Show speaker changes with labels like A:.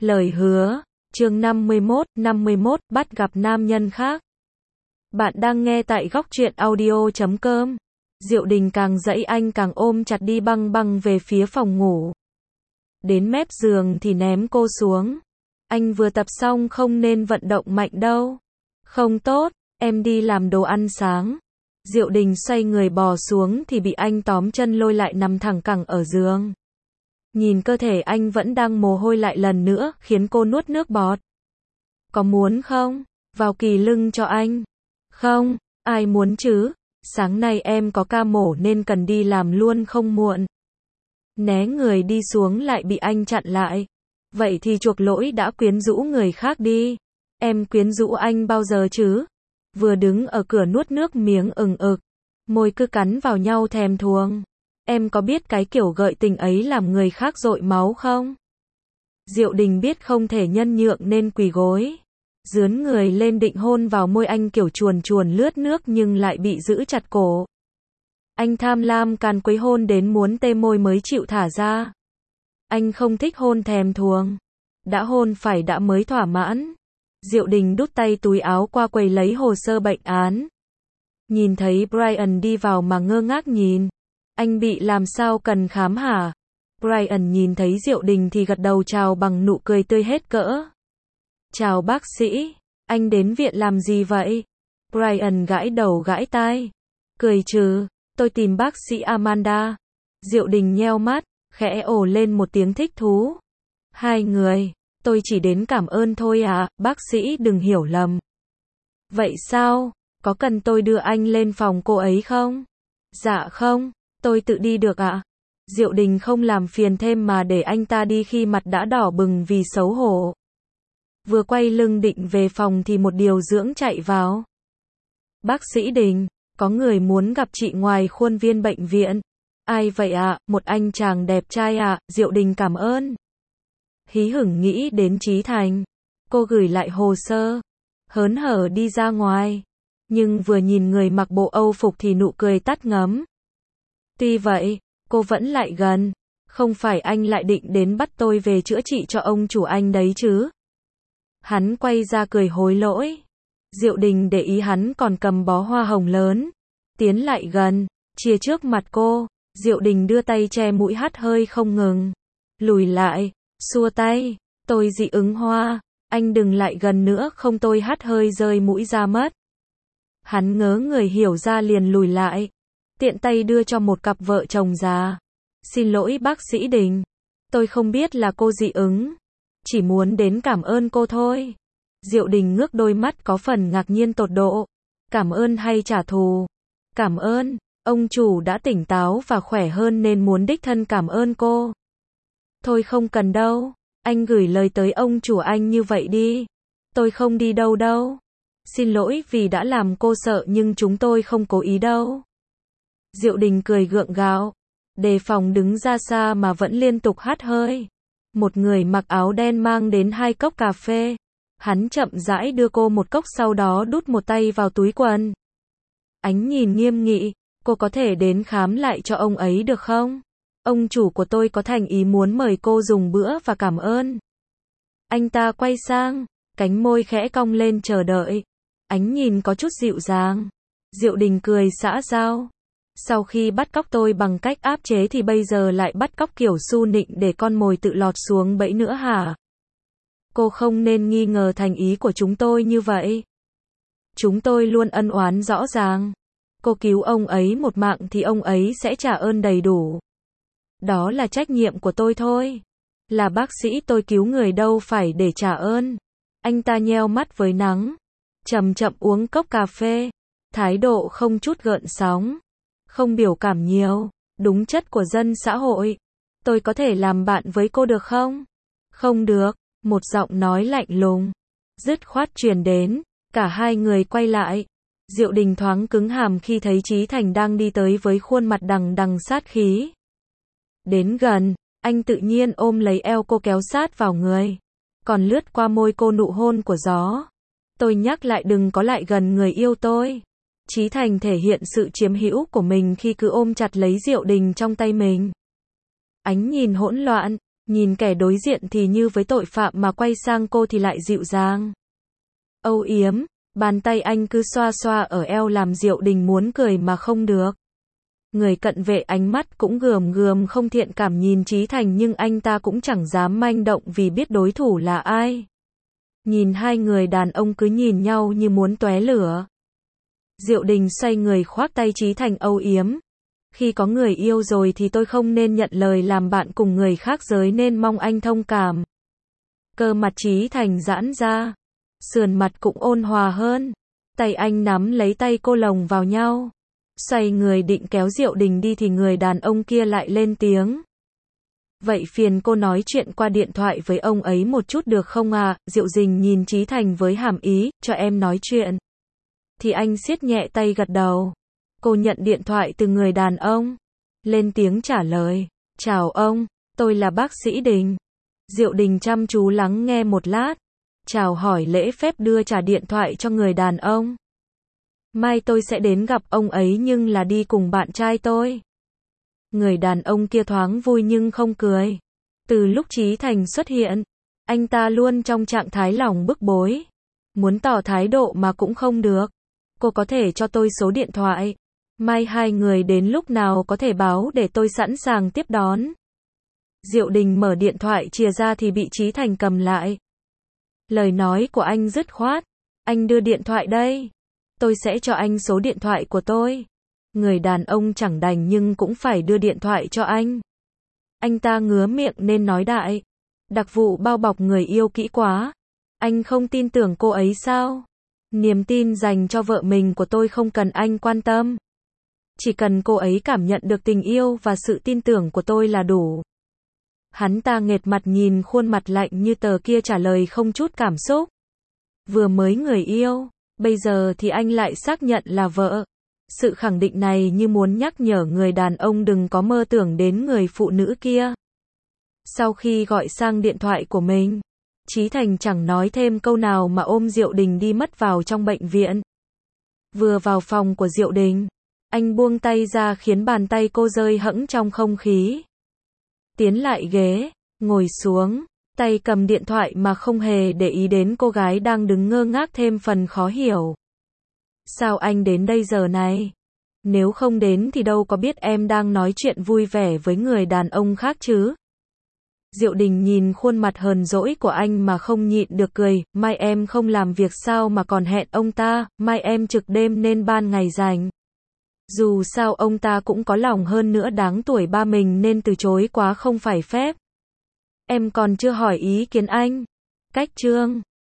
A: Lời hứa, chương 51, bắt gặp nam nhân khác. Bạn đang nghe tại góc truyện audio.com. Diệu Đình càng dãy anh càng ôm chặt đi băng băng về phía phòng ngủ. Đến mép giường thì ném cô xuống. Anh vừa tập xong không nên vận động mạnh đâu. Không tốt, em đi làm đồ ăn sáng. Diệu Đình xoay người bò xuống thì bị anh tóm chân lôi lại nằm thẳng cẳng ở giường. Nhìn cơ thể anh vẫn đang mồ hôi lại lần nữa, khiến cô nuốt nước bọt. Có muốn không? Vào kỳ lưng cho anh. Không, ai muốn chứ? Sáng nay em có ca mổ nên cần đi làm luôn không muộn. Né người đi xuống lại bị anh chặn lại. Vậy thì chuộc lỗi đã quyến rũ người khác đi. Em quyến rũ anh bao giờ chứ? Vừa đứng ở cửa nuốt nước miếng ừng ực. Môi cứ cắn vào nhau thèm thuồng. Em có biết cái kiểu gợi tình ấy làm người khác dội máu không? Diệu Đình biết không thể nhân nhượng nên quỳ gối. Dướn người lên định hôn vào môi anh kiểu chuồn chuồn lướt nước nhưng lại bị giữ chặt cổ. Anh tham lam càn quấy hôn đến muốn tê môi mới chịu thả ra. Anh không thích hôn thèm thuồng. Đã hôn phải đã mới thỏa mãn. Diệu Đình đút tay túi áo qua quầy lấy hồ sơ bệnh án. Nhìn thấy Brian đi vào mà ngơ ngác nhìn. Anh bị làm sao cần khám hả? Brian nhìn thấy Diệu Đình thì gật đầu chào bằng nụ cười tươi hết cỡ. Chào bác sĩ, anh đến viện làm gì vậy? Brian gãi đầu gãi tai. Cười trừ, tôi tìm bác sĩ Amanda. Diệu Đình nheo mắt, khẽ ồ lên một tiếng thích thú. Hai người, tôi chỉ đến cảm ơn thôi ạ, bác sĩ đừng hiểu lầm. Vậy sao, có cần tôi đưa anh lên phòng cô ấy không? Dạ không. Tôi tự đi được ạ. Diệu Đình không làm phiền thêm mà để anh ta đi khi mặt đã đỏ bừng vì xấu hổ. Vừa quay lưng định về phòng thì một điều dưỡng chạy vào. Bác sĩ Đình, có người muốn gặp chị ngoài khuôn viên bệnh viện. Ai vậy ạ? Một anh chàng đẹp trai ạ. Diệu Đình cảm ơn. Hí hửng nghĩ đến Chí Thành. Cô gửi lại hồ sơ. Hớn hở đi ra ngoài. Nhưng vừa nhìn người mặc bộ Âu phục thì nụ cười tắt ngấm. Tuy vậy, cô vẫn lại gần. Không phải anh lại định đến bắt tôi về chữa trị cho ông chủ anh đấy chứ? Hắn quay ra cười hối lỗi. Diệu Đình để ý hắn còn cầm bó hoa hồng lớn. Tiến lại gần, chia trước mặt cô. Diệu Đình đưa tay che mũi hắt hơi không ngừng. Lùi lại, xua tay. Tôi dị ứng hoa. Anh đừng lại gần nữa không tôi hắt hơi rơi mũi ra mất. Hắn ngớ người hiểu ra liền lùi lại. Tiện tay đưa cho một cặp vợ chồng già. Xin lỗi bác sĩ Đình. Tôi không biết là cô dị ứng. Chỉ muốn đến cảm ơn cô thôi. Diệu Đình ngước đôi mắt có phần ngạc nhiên tột độ. Cảm ơn hay trả thù? Cảm ơn. Ông chủ đã tỉnh táo và khỏe hơn nên muốn đích thân cảm ơn cô. Thôi không cần đâu. Anh gửi lời tới ông chủ anh như vậy đi. Tôi không đi đâu đâu. Xin lỗi vì đã làm cô sợ nhưng chúng tôi không cố ý đâu. Diệu Đình cười gượng gạo, đề phòng đứng ra xa mà vẫn liên tục hắt hơi. Một người mặc áo đen mang đến 2 cốc cà phê. Hắn chậm rãi đưa cô một cốc sau đó đút một tay vào túi quần. Ánh nhìn nghiêm nghị, cô có thể đến khám lại cho ông ấy được không? Ông chủ của tôi có thành ý muốn mời cô dùng bữa và cảm ơn. Anh ta quay sang, cánh môi khẽ cong lên chờ đợi. Ánh nhìn có chút dịu dàng. Diệu Đình cười xã giao. Sau khi bắt cóc tôi bằng cách áp chế thì bây giờ lại bắt cóc kiểu su nịnh để con mồi tự lọt xuống bẫy nữa hả? Cô không nên nghi ngờ thành ý của chúng tôi như vậy. Chúng tôi luôn ân oán rõ ràng. Cô cứu ông ấy một mạng thì ông ấy sẽ trả ơn đầy đủ. Đó là trách nhiệm của tôi thôi. Là bác sĩ tôi cứu người đâu phải để trả ơn. Anh ta nheo mắt với nắng. Chậm chậm uống cốc cà phê. Thái độ không chút gợn sóng. Không biểu cảm nhiều, đúng chất của dân xã hội. Tôi có thể làm bạn với cô được không? Không được, một giọng nói lạnh lùng, dứt khoát truyền đến, cả hai người quay lại. Diệu Đình thoáng cứng hàm khi thấy Chí Thành đang đi tới với khuôn mặt đằng đằng sát khí. Đến gần, anh tự nhiên ôm lấy eo cô kéo sát vào người, còn lướt qua môi cô nụ hôn của gió. Tôi nhắc lại đừng có lại gần người yêu tôi. Chí Thành thể hiện sự chiếm hữu của mình khi cứ ôm chặt lấy Diệu Đình trong tay mình. Ánh nhìn hỗn loạn, Nhìn kẻ đối diện thì như với tội phạm mà quay sang cô thì lại dịu dàng. Âu yếm, bàn tay anh cứ xoa xoa ở eo làm Diệu Đình muốn cười mà không được. Người cận vệ ánh mắt cũng gườm gườm không thiện cảm nhìn Chí Thành nhưng anh ta cũng chẳng dám manh động vì biết đối thủ là ai. Nhìn hai người đàn ông cứ nhìn nhau như muốn tóe lửa. Diệu Đình xoay người khoác tay Chí Thành âu yếm. Khi có người yêu rồi thì tôi không nên nhận lời làm bạn cùng người khác giới nên mong anh thông cảm. Cơ mặt Chí Thành giãn ra. Sườn mặt cũng ôn hòa hơn. Tay anh nắm lấy tay cô lồng vào nhau. Xoay người định kéo Diệu Đình đi thì người đàn ông kia lại lên tiếng. Vậy phiền cô nói chuyện qua điện thoại với ông ấy một chút được không à? Diệu Đình nhìn Chí Thành với hàm ý, cho em nói chuyện. Thì anh siết nhẹ tay gật đầu. Cô nhận điện thoại từ người đàn ông. Lên tiếng trả lời. Chào ông, tôi là bác sĩ Đình. Diệu Đình chăm chú lắng nghe một lát. Chào hỏi lễ phép đưa trả điện thoại cho người đàn ông. Mai tôi sẽ đến gặp ông ấy nhưng là đi cùng bạn trai tôi. Người đàn ông kia thoáng vui nhưng không cười. Từ lúc Chí Thành xuất hiện, anh ta luôn trong trạng thái lòng bức bối. Muốn tỏ thái độ mà cũng không được. Cô có thể cho tôi số điện thoại. Mai hai người đến lúc nào có thể báo để tôi sẵn sàng tiếp đón. Diệu Đình mở điện thoại chìa ra thì bị Chí Thành cầm lại. Lời nói của anh dứt khoát. Anh đưa điện thoại đây. Tôi sẽ cho anh số điện thoại của tôi. Người đàn ông chẳng đành nhưng cũng phải đưa điện thoại cho anh. Anh ta ngứa miệng nên nói đại. Đặc vụ bao bọc người yêu kỹ quá. Anh không tin tưởng cô ấy sao? Niềm tin dành cho vợ mình của tôi không cần anh quan tâm. Chỉ cần cô ấy cảm nhận được tình yêu và sự tin tưởng của tôi là đủ. Hắn ta nghệt mặt nhìn khuôn mặt lạnh như tờ kia trả lời không chút cảm xúc. Vừa mới người yêu, bây giờ thì anh lại xác nhận là vợ. Sự khẳng định này như muốn nhắc nhở người đàn ông đừng có mơ tưởng đến người phụ nữ kia. Sau khi gọi sang điện thoại của mình, Chí Thành chẳng nói thêm câu nào mà ôm Diệu Đình đi mất vào trong bệnh viện. Vừa vào phòng của Diệu Đình, anh buông tay ra khiến bàn tay cô rơi hẫng trong không khí. Tiến lại ghế, ngồi xuống, tay cầm điện thoại mà không hề để ý đến cô gái đang đứng ngơ ngác thêm phần khó hiểu. Sao anh đến đây giờ này? Nếu không đến thì đâu có biết em đang nói chuyện vui vẻ với người đàn ông khác chứ? Diệu Đình nhìn khuôn mặt hờn dỗi của anh mà không nhịn được cười, mai em không làm việc sao mà còn hẹn ông ta, mai em trực đêm nên ban ngày rảnh. Dù sao ông ta cũng có lòng hơn nữa đáng tuổi ba mình nên từ chối quá không phải phép. Em còn chưa hỏi ý kiến anh. Cách chương